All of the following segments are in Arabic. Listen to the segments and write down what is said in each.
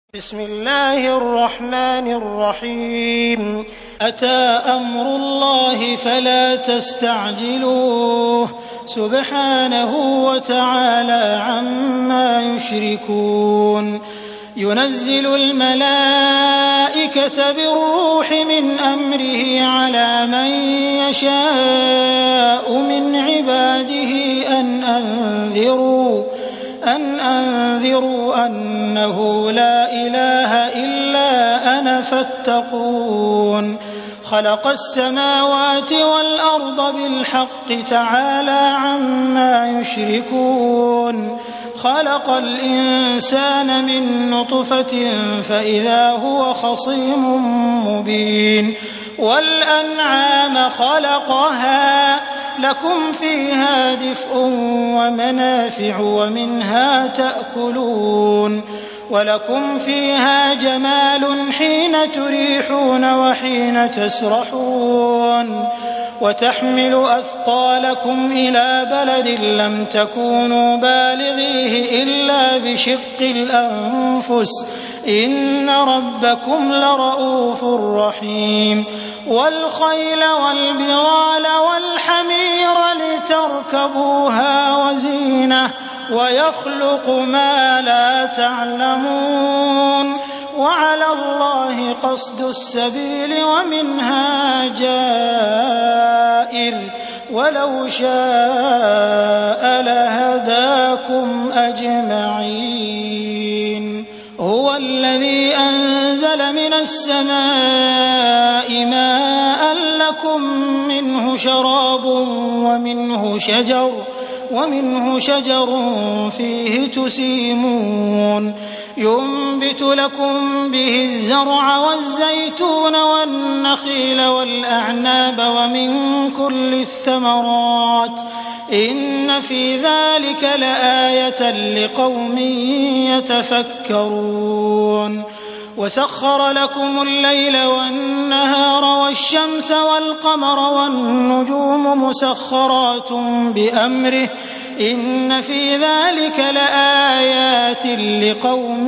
بسم الله الرحمن الرحيم. أتى أمر الله فلا تستعجلوه سبحانه وتعالى عما يشركون. ينزل الملائكة بالروح من أمره على من يشاء من عباده أن أنذروا أنه لا إله إلا أنا فاتقون. خلق السماوات والأرض بالحق تعالى عما يشركون. خلق الإنسان من نطفة فإذا هو خصيم مبين. والأنعام خلقها لكم فيها دفء ومنافع ومنها تأكلون. ولكم فيها جمال حين تريحون وحين تسرحون. وتحمل أثقالكم إلى بلد لم تكونوا بالغيه إلا بشق الأنفس إن ربكم لرؤوف رحيم. والخيل والبغال والحمير لتركبوها وزينة ويخلق ما لا تعلمون. وعلى الله قصد السبيل ومنها جائر ولو شاء لهداكم أجمعين. هو الذي أنزل من السماء ماء لكم منه شراب ومنه شجر فيه تسيمون. ينبت لكم به الزرع والزيتون والنخيل والأعناب ومن كل الثمرات إن في ذلك لآية لقوم يتفكرون. وسخر لكم الليل والنهار والشمس والقمر والنجوم مسخرات بأمره إن في ذلك لآيات لقوم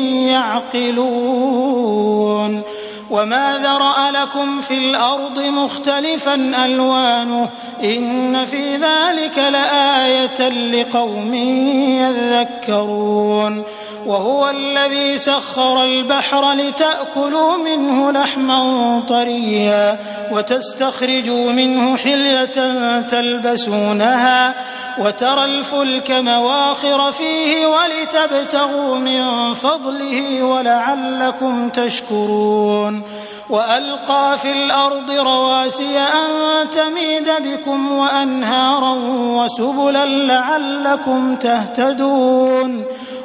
يعقلون. وما ذرأ لكم في الأرض مختلفا ألوانه إن في ذلك لآية لقوم يذكرون. وهو الذي سخر البحر لتأكلوا منه لحما طريا وتستخرجوا منه حلية تلبسونها وترى الفلك مواخر فيه ولتبتغوا من فضله ولعلكم تشكرون. وألقى في الأرض رواسي أن تميد بكم وأنهارا وسبلا لعلكم تهتدون.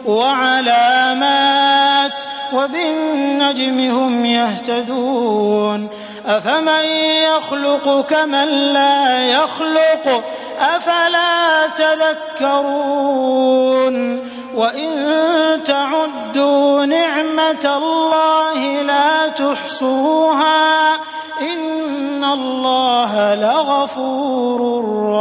وعلامات وبالنجم هم يهتدون. أفمن يخلق كمن لا يخلق أفلا تذكرون. وإن تعدوا نعمة الله لا تحصوها إن الله لغفور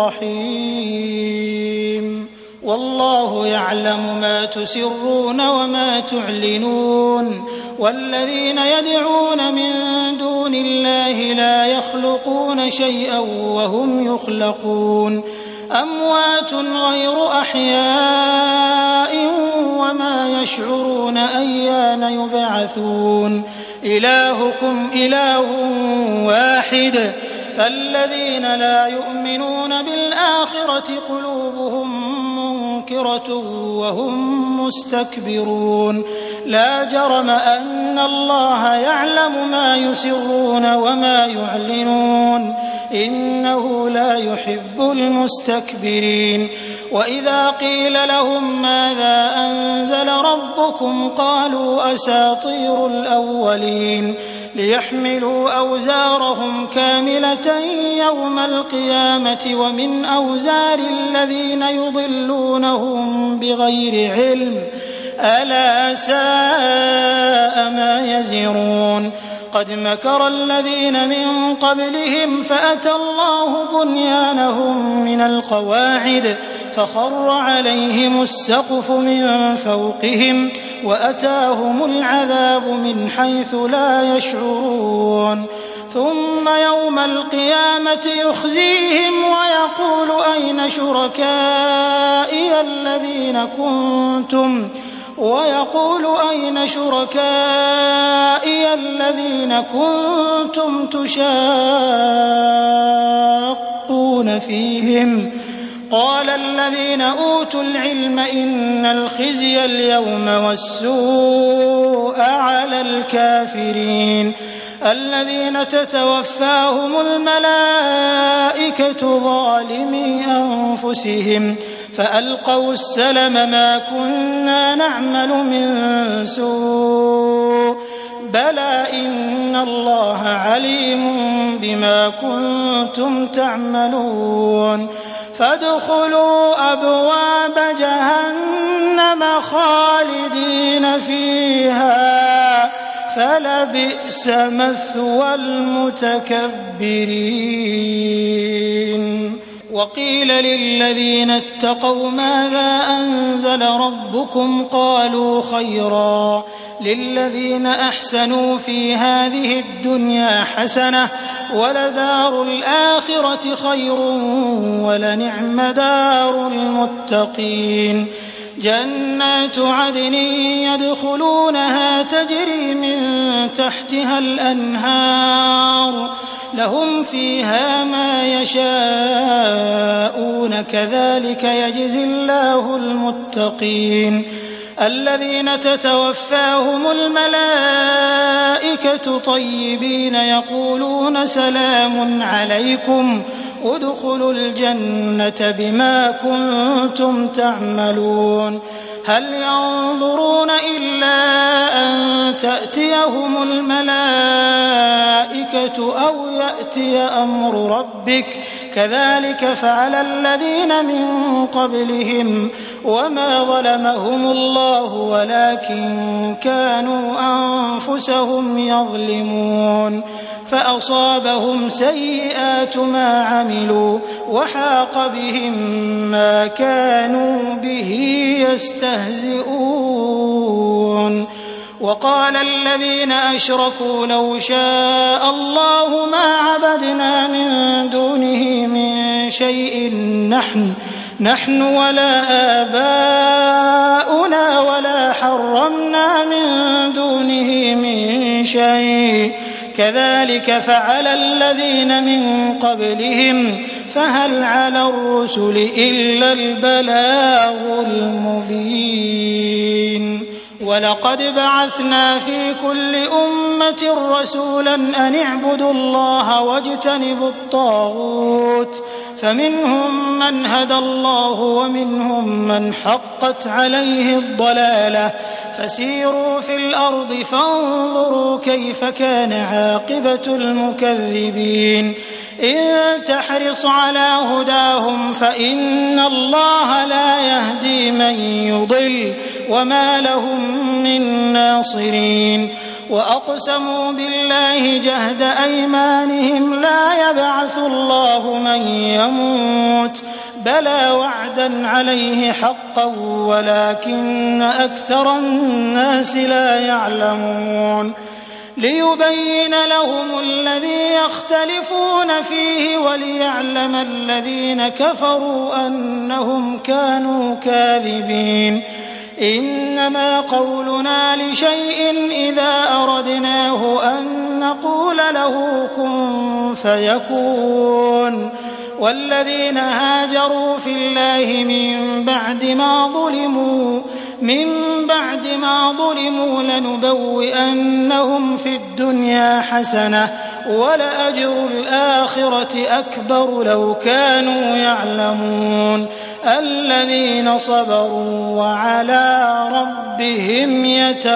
رحيم. والله يعلم ما تسرون وما تعلنون. والذين يدعون من دون الله لا يخلقون شيئا وهم يخلقون. أموات غير أحياء وما يشعرون أيان يبعثون. إلهكم إله واحد فالذين لا يؤمنون بالآخرة قلوبهم منكرة وهم مستكبرون. لا جرم أن الله يعلم ما يسرون وما يعلنون إنه لا يحب المستكبرين. وإذا قيل لهم ماذا أنزل ربكم قالوا أساطير الأولين ليحملوا أوزارهم كاملة يوم القيامة ومن أوزار الذين يضلونهم بغير علم ألا ساء ما يزرون. قد مكر الذين من قبلهم فأتى الله بنيانهم من القواعد فخر عليهم السقف من فوقهم وأتاهم العذاب من حيث لا يشعرون ثم يوم القيامة يخزيهم ويقول أين شركائي الذين كنتم تشاقون فيهم قال الذين أوتوا العلم إن الخزي اليوم والسوء على الكافرين الذين تتوفاهم الملائكة ظالمي أنفسهم فألقوا السلم ما كنا نعمل من سوء بلى إن الله عليم بما كنتم تعملون فادخلوا أبواب جهنم خالدين فيها فلبئس مثوى المتكبرين وقيل للذين اتقوا ماذا أنزل ربكم قالوا خيرا للذين أحسنوا في هذه الدنيا حسنة ولدار الآخرة خير ولنعم دار المتقين جنات عدن يدخلونها تجري من تحتها الأنهار لهم فيها ما يشاءون كذلك يجزي الله المتقين الذين تتوفاهم الملائكة طيبين يقولون سلام عليكم ادخلوا الجنة بما كنتم تعملون هل ينظرون إلا أن تأتيهم الملائكة أو يأتي أمر ربك كذلك فعل الذين من قبلهم وما ظلمهم الله ولكن كانوا أنفسهم يظلمون فأصابهم سيئات ما عملوا وحاق بهم ما كانوا به يستهزئون وقال الذين أشركوا لو شاء الله ما عبدنا من دونه من شيء نحن ولا آباؤنا ولا حرمنا من دونه من شيء كذلك فعل الذين من قبلهم فهل على الرسل إلا البلاغ المبين ولقد بعثنا في كل أمة رسولا أن اعبدوا الله واجتنبوا الطاغوت فمنهم من هدى الله ومنهم من حقت عليه الضلالة فسيروا في الأرض فانظروا كيف كان عاقبة المكذبين إن تحرص على هداهم فإن الله لا يهدي من يضل وما لهم من ناصرين وأقسموا بالله جهد أيمانهم لا يبعث الله من يموت بلى وعدا عليه حقا ولكن أكثر الناس لا يعلمون ليبين لهم الذي يختلفون فيه وليعلم الذين كفروا أنهم كانوا كاذبين إنما قولنا لشيء إذا أردناه أن نقول له كن فيكون والذين هاجروا في الله من بعد ما ظلموا لنبوئنهم في الدنيا حسنة ولأجر الآخرة أكبر لو كانوا يعلمون الذين صبروا وعلى ربهم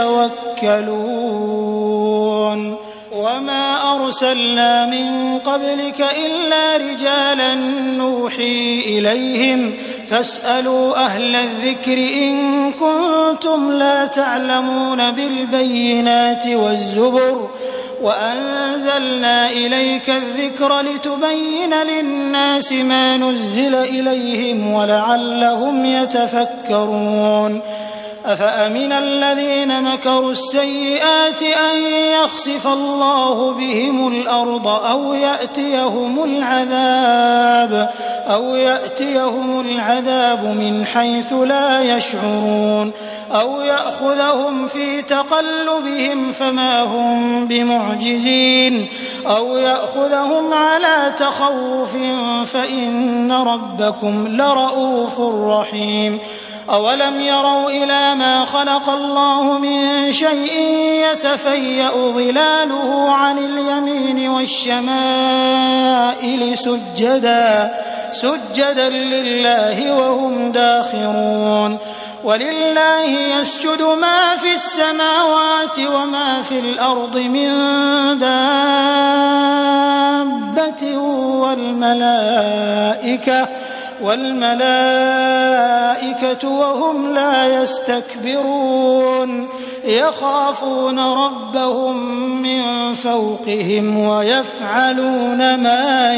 يتوكلون وما أرسلنا من قبلك إلا رجالا نوحي إليهم فاسألوا أهل الذكر إن كنتم لا تعلمون بالبينات والزبر وأنزلنا إليك الذكر لتبين للناس ما نزل إليهم ولعلهم يتفكرون أفأمن الذين مكروا السيئات أن يخسف الله بهم الأرض أو يأتيهم العذاب من حيث لا يشعرون أو يأخذهم في تقلبهم فما هم بمعجزين أو يأخذهم على تخوف فإن ربكم لرؤوف رحيم أولم يروا إلى ما خلق الله من شيء يتفيأ ظلاله عن اليمين والشمائل سجدا لله وهم داخرون ولله يسجد ما في السماوات وما في الأرض من دابة والملائكة وهم لا يستكبرون يخافون ربهم من فوقهم ويفعلون ما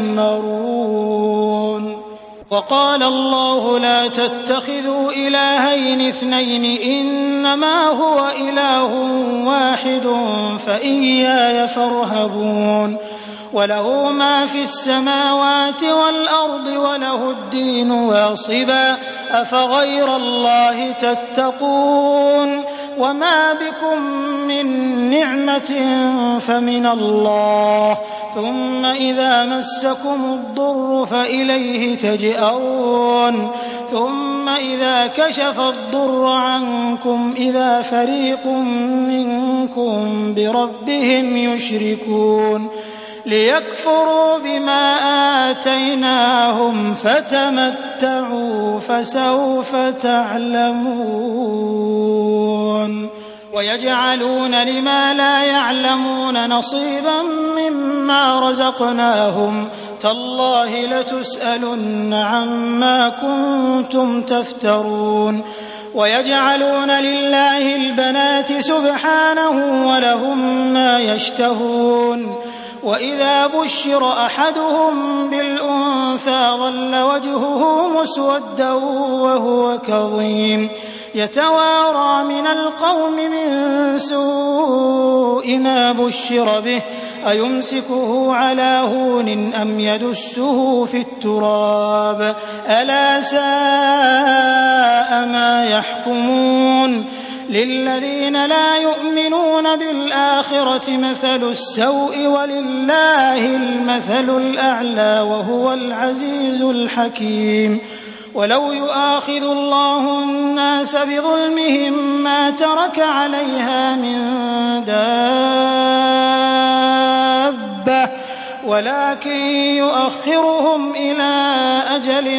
يؤمرون وقال الله لا تتخذوا إلهين اثنين إنما هو إله واحد فإياي فارهبون وله ما في السماوات والأرض وله الدين واصبا أفغير الله تتقون وما بكم من نعمة فمن الله ثم إذا مسكم الضر فإليه تجئرون ثم إذا كشف الضر عنكم إذا فريق منكم بربهم يشركون ليكفروا بما آتيناهم فتمتعوا فسوف تعلمون ويجعلون لما لا يعلمون نصيبا مما رزقناهم تالله لتسألن عما كنتم تفترون ويجعلون لله البنات سبحانه ولهم ما يشتهون وإذا بشر أحدهم بالأنثى ظل وجهه مسودا وهو كظيم يتوارى من القوم من سوء ما بشر به أيمسكه على هون أم يدسه في التراب ألا ساء ما يحكمون للذين لا يؤمنون بالآخرة مثل السوء ولله المثل الأعلى وهو العزيز الحكيم ولو يؤاخذ الله الناس بظلمهم ما ترك عليها من دابة ولكن يؤخرهم إلى أجل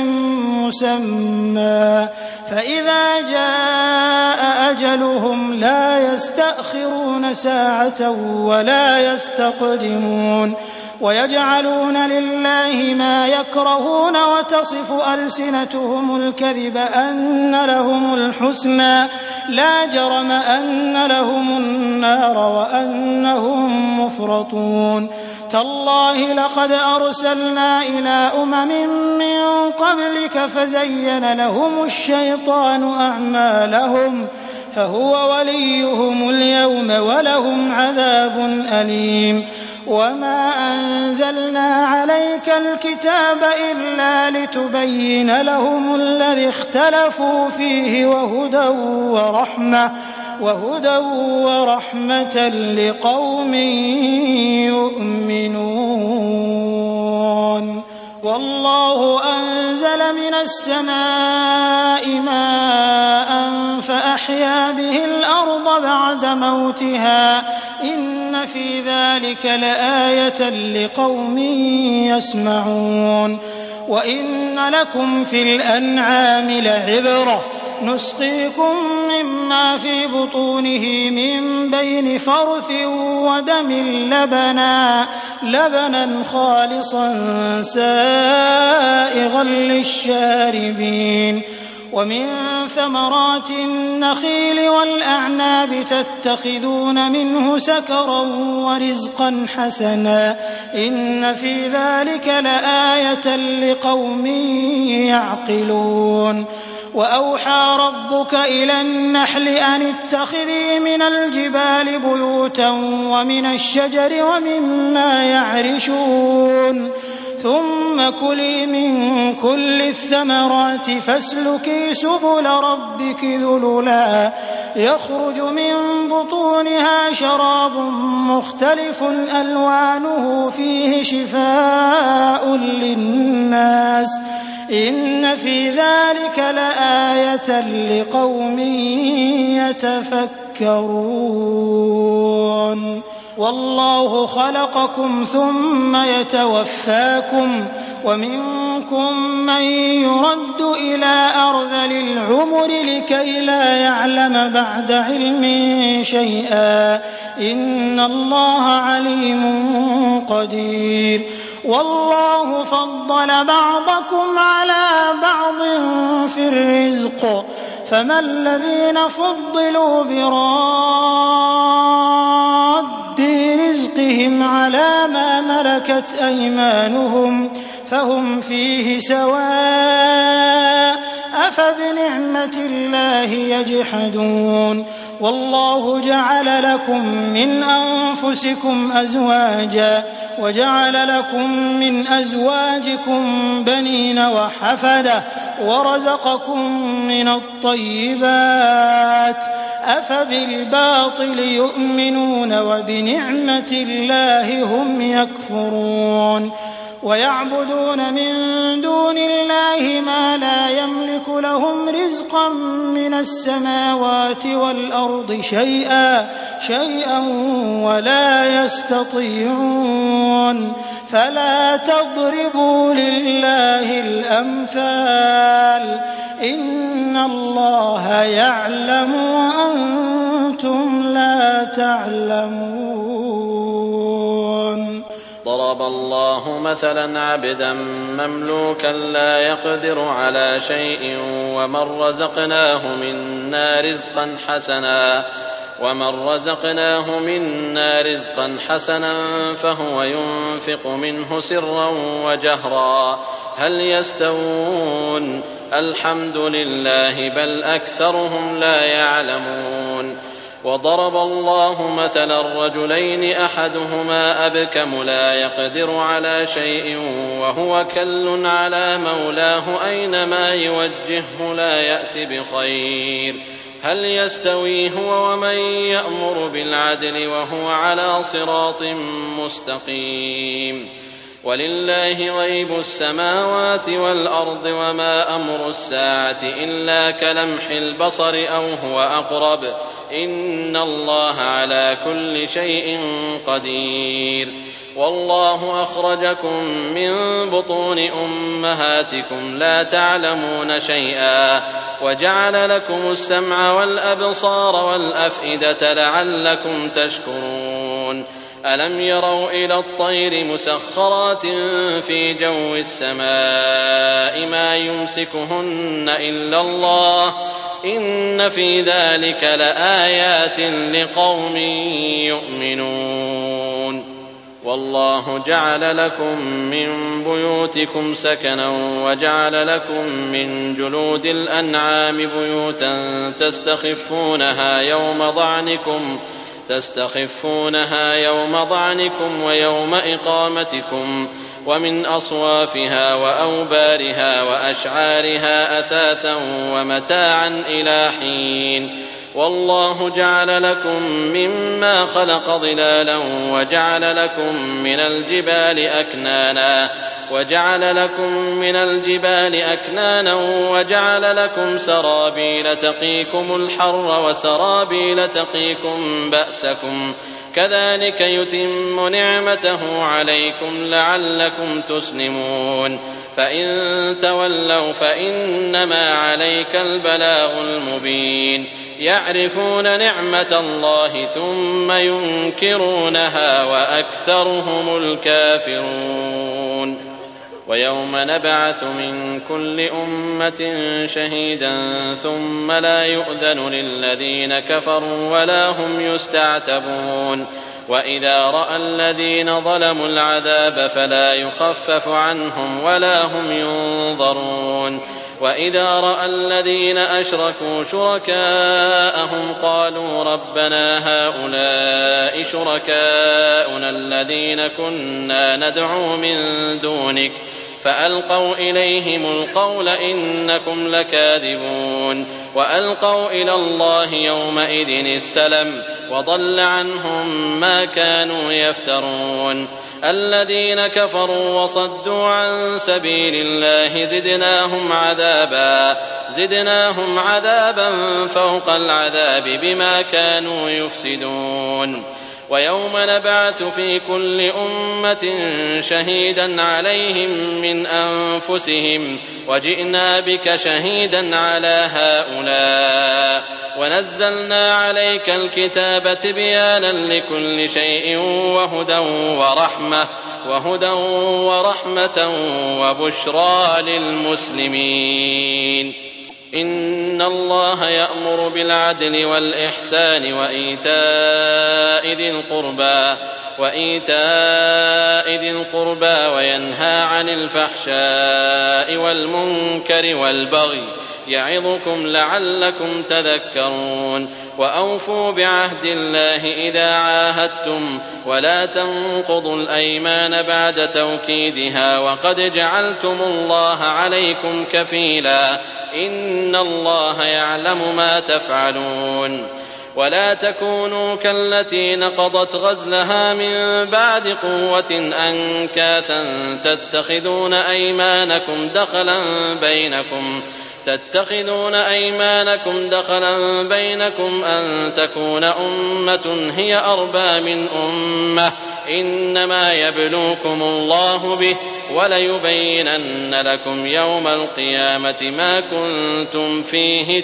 مسمى فإذا جاء أجلهم لا يستأخرون ساعة ولا يستقدمون ويجعلون لله ما يكرهون وتصف ألسنتهم الكذب أن لهم الحسنى لا جرم أن لهم النار وأنهم مفرطون تالله لقد أرسلنا إلى من قبلك فزين لهم الشيطان أعمالهم فهو وليهم اليوم ولهم عذاب أليم وما أنزلنا عليك الكتاب إلا لتبين لهم الذي اختلفوا فيه وهدى ورحمة لقوم يؤمنون والله أنزل من السماء ماء فأحيا به الأرض بعد موتها إن في ذلك لآية لقوم يسمعون وإن لكم في الأنعام لعبرة نسقيكم مما في بطونه من بين فرث ودم لبنا خالصا سائغا للشاربين ومن ثمرات النخيل والأعناب تتخذون منه سكرا ورزقا حسنا إن في ذلك لآية لقوم يعقلون وأوحى ربك إلى النحل أن اتخذي من الجبال بيوتا ومن الشجر ومما يعرشون ثم كلي من كل الثمرات فاسلكي سبل ربك ذللا يخرج من بطونها شراب مختلف ألوانه فيه شفاء للناس إن في ذلك لآية لقوم يتفكرون والله خلقكم ثم يتوفاكم ومنكم من يرد إلى أرذل العمر لكي لا يعلم بعد علم شيئا إن الله عليم قدير والله فضل بعضكم على بعض في الرزق فما الذين فضلوا براد رزقهم على ما ملكت أيمانهم فهم فيه سواء أفبنعمة الله يجحدون والله جعل لكم من أنفسكم أزواجا وجعل لكم من أزواجكم بنين وحفدة ورزقكم من الطيبات أفبالباطل يؤمنون وبنعمة الله هم يكفرون ويعبدون من دون الله ما لا يملك لهم رزقا من السماوات والأرض شيئا ولا يستطيعون فلا تضربوا لله الأمثال إن الله يعلم وأنتم لا تعلمون ضرب الله مثلا عبدا مملوكا لا يقدر على شيء ومن رزقناه منا رزقا حسنا فهو ينفق منه سرا وجهرا هل يستوون الحمد لله بل أكثرهم لا يعلمون وضرب الله مثلا رجلين أحدهما أبكم لا يقدر على شيء وهو كل على مولاه أينما يوجهه لا يأت بخير هل يستوي هو ومن يأمر بالعدل وهو على صراط مستقيم ولله غيب السماوات والأرض وما أمر الساعة إلا كلمح البصر أو هو أقرب إن الله على كل شيء قدير والله أخرجكم من بطون أمهاتكم لا تعلمون شيئا وجعل لكم السمع والأبصار والأفئدة لعلكم تشكرون ألم يروا إلى الطير مسخرات في جو السماء ما يمسكهن إلا الله إن في ذلك لآيات لقوم يؤمنون والله جعل لكم من بيوتكم سكنا وجعل لكم من جلود الأنعام بيوتا تستخفونها يوم ضعنكم ويوم إقامتكم ومن أصوافها وأوبارها وأشعارها أثاثا ومتاعا إلى حين والله جعل لكم مما خلق ظلالا وجعل لكم من الجبال أكنانا وجعل لكم سرابيل تقيكم الحر وسرابيل تقيكم بأسكم كذلك يتم نعمته عليكم لعلكم تسلمون فإن تولوا فإنما عليك البلاغ المبين يعرفون نعمة الله ثم ينكرونها وأكثرهم الكافرون ويوم نبعث من كل أمة شهيدا ثم لا يؤذن للذين كفروا ولا هم يستعتبون وإذا رأى الذين ظلموا العذاب فلا يخفف عنهم ولا هم ينظرون وإذا رأى الذين أشركوا شركاءهم قالوا ربنا هؤلاء شركاؤنا الذين كنا ندعو من دونك فألقوا إليهم القول إنكم لكاذبون وألقوا إلى الله يومئذ السلم وضل عنهم ما كانوا يفترون الذين كفروا وصدوا عن سبيل الله زدناهم عذابا فوق العذاب بما كانوا يفسدون ويوم نبعث في كل أمة شهيدا عليهم من أنفسهم وجئنا بك شهيدا على هؤلاء ونزلنا عليك الكتاب تبيانا لكل شيء وهدى ورحمة وبشرى للمسلمين إن الله يأمر بالعدل والإحسان وإيتاء ذي القربى وينهى عن الفحشاء والمنكر والبغي يعظكم لعلكم تذكرون وأوفوا بعهد الله إذا عاهدتم ولا تنقضوا الأيمان بعد توكيدها وقد جعلتم الله عليكم كفيلا إن الله يعلم ما تفعلون ولا تكونوا كالتي نقضت غزلها من بعد قوة أنكاثا تتخذون أيمانكم دخلا بينكم أن تكون أمة هي أربى من أمة إنما يبلوكم الله به وليبينن لكم يوم القيامة ما كنتم فيه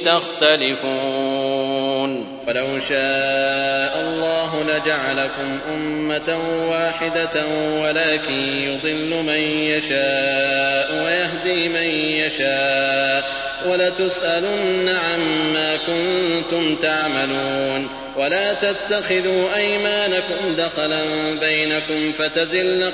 تختلفون ولو شاء الله لجعلكم أمة واحدة ولكن يضل من يشاء ويهدي من يشاء ولتسألن عما كنتم تعملون ولا تتخذوا أيمانكم دخلا بينكم فتزل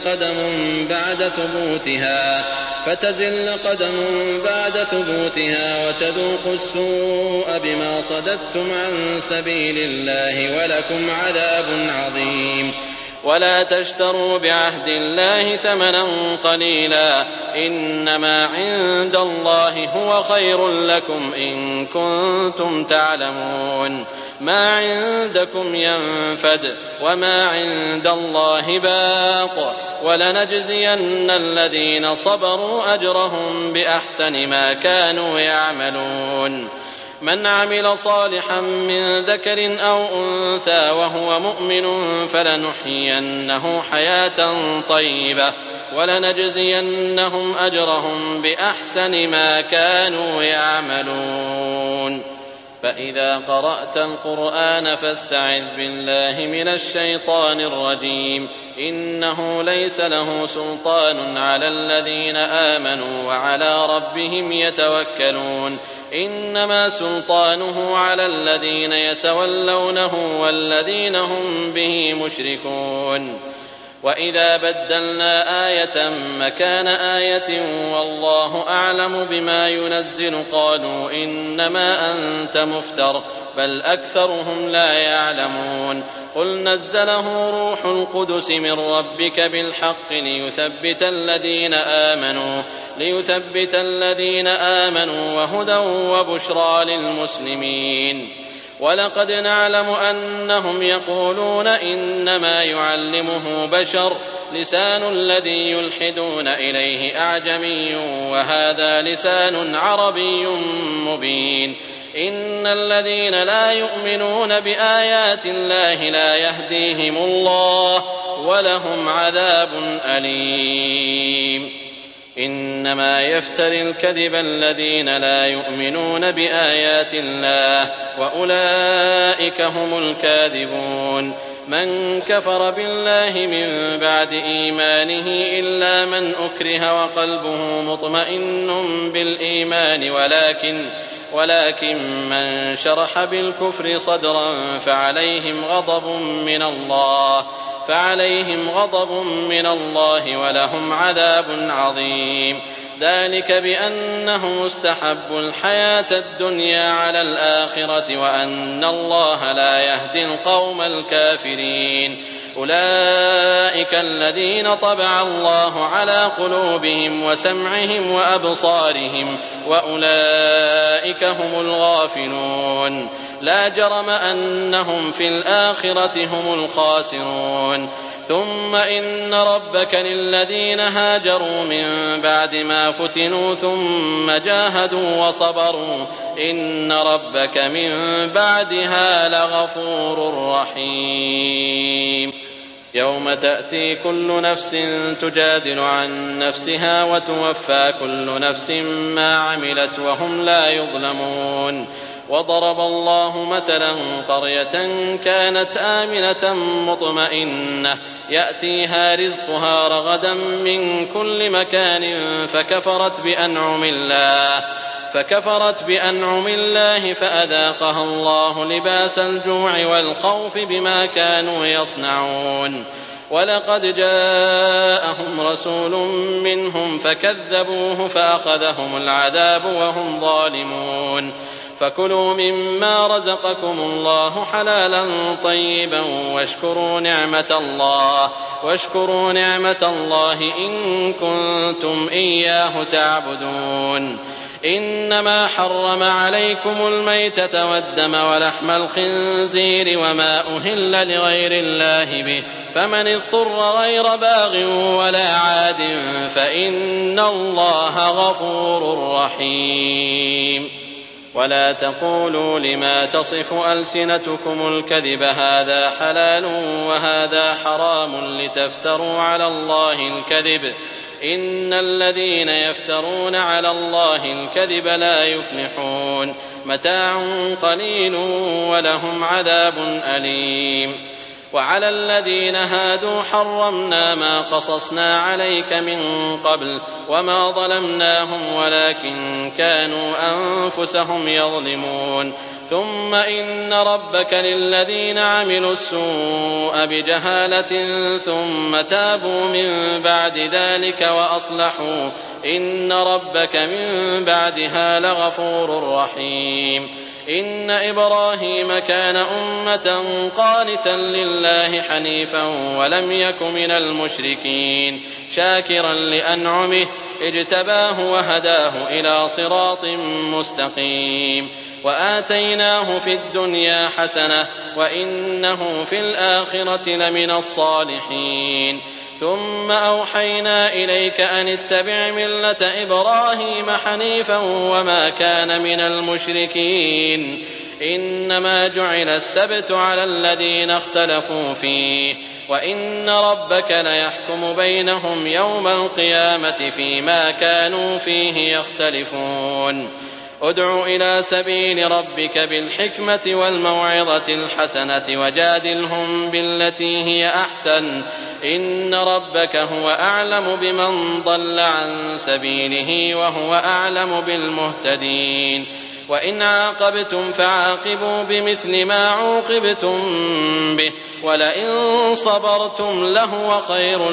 قدم بعد ثبوتها وتذوقوا السوء بما صددتم عن سبيل الله ولكم عذاب عظيم ولا تشتروا بعهد الله ثمنا قليلا إنما عند الله هو خير لكم إن كنتم تعلمون ما عندكم ينفد وما عند الله باق ولنجزين الذين صبروا أجرهم بأحسن ما كانوا يعملون من عمل صالحا من ذكر أو أنثى وهو مؤمن فلنحيينه حياة طيبة ولنجزينهم أجرهم بأحسن ما كانوا يعملون فإذا قرأت القرآن فاستعذ بالله من الشيطان الرجيم إنه ليس له سلطان على الذين آمنوا وعلى ربهم يتوكلون إنما سلطانه على الذين يتولونه والذين هم به مشركون وإذا بدلنا آية مكان آية والله أعلم بما ينزل قالوا إنما أنت مفتر بل أكثرهم لا يعلمون قل نزله روح القدس من ربك بالحق ليثبت الذين آمنوا وهدى وبشرى للمسلمين ولقد نعلم أنهم يقولون إنما يعلمه بشر لسان الذي يلحدون إليه أعجمي وهذا لسان عربي مبين إن الذين لا يؤمنون بآيات الله لا يهديهم الله ولهم عذاب أليم إنما يفتري الكذب الذين لا يؤمنون بآيات الله وأولئك هم الكاذبون من كفر بالله من بعد إيمانه إلا من أكره وقلبه مطمئن بالإيمان ولكن من شرح بالكفر صدرا فعليهم غضب من الله فعليهم غضب من الله ولهم عذاب عظيم. ذلك بأنهم استحبوا الحياة الدنيا على الآخرة وأن الله لا يهدي القوم الكافرين. أولئك الذين طبع الله على قلوبهم وسمعهم وأبصارهم وأولئك هم الغافلون. لا جرم أنهم في الآخرة هم الخاسرون. ثم إن ربك للذين هاجروا من بعد ما فتنوا ثم جاهدوا وصبروا إن ربك من بعدها لغفور رحيم. يوم تأتي كل نفس تجادل عن نفسها وتوفى كل نفس ما عملت وهم لا يظلمون. وضرب الله مثلا قرية كانت آمنة مطمئنة يأتيها رزقها رغدا من كل مكان فكفرت بأنعم الله فأذاقها الله لباس الجوع والخوف بما كانوا يصنعون. ولقد جاءهم رسول منهم فكذبوه فأخذهم العذاب وهم ظالمون. فكلوا مما رزقكم الله حلالا طيبا واشكروا نعمة الله إن كنتم إياه تعبدون. إنما حرم عليكم الميتة والدم ولحم الخنزير وما أهل لغير الله به فمن اضطر غير باغ ولا عاد فإن الله غفور رحيم. ولا تقولوا لما تصف ألسنتكم الكذب هذا حلال وهذا حرام لتفتروا على الله الكذب إن الذين يفترون على الله الكذب لا يفلحون. متاع قليل ولهم عذاب أليم. وعلى الذين هادوا حرمنا ما قصصنا عليك من قبل وما ظلمناهم ولكن كانوا أنفسهم يظلمون. ثم إن ربك للذين عملوا السوء بجهالة ثم تابوا من بعد ذلك وأصلحوا إن ربك من بعدها لغفور رحيم. إن إبراهيم كان أمة قانتا لله حنيفا ولم يك من المشركين شاكرا لأنعمه اجتباه وهداه إلى صراط مستقيم. وآتيناه في الدنيا حسنة وإنه في الآخرة لمن الصالحين. ثم أوحينا إليك أن اتبع ملة إبراهيم حنيفا وما كان من المشركين. إنما جعل السبت على الذين اختلفوا فيه وإن ربك ليحكم بينهم يوم القيامة فيما كانوا فيه يختلفون. ادع إلى سبيل ربك بالحكمة والموعظة الحسنة وجادلهم بالتي هي أحسن إن ربك هو أعلم بمن ضل عن سبيله وهو أعلم بالمهتدين. وإن عاقبتم فعاقبوا بمثل ما عوقبتم به ولئن صبرتم لهو خير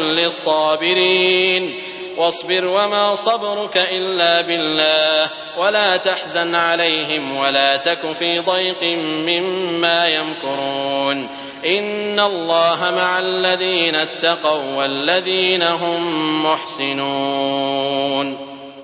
للصابرين. واصبر وما صبرك إلا بالله ولا تحزن عليهم ولا تك في ضيق مما يمكرون. إن الله مع الذين اتقوا والذين هم محسنون.